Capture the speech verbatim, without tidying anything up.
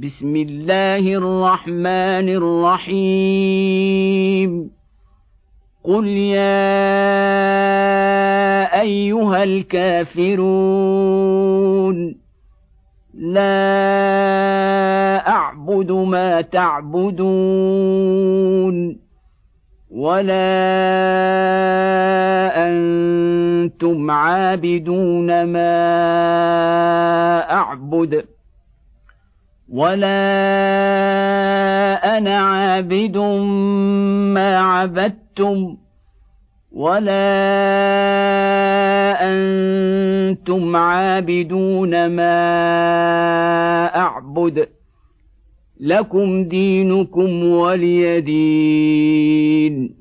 بسم الله الرحمن الرحيم قل يا أيها الكافرون لا أعبد ما تعبدون ولا أنتم عابدون ما أعبد ولا أنا عابد ما عبدتم ولا أنتم عابدون ما أعبد لكم دينكم ولي دين.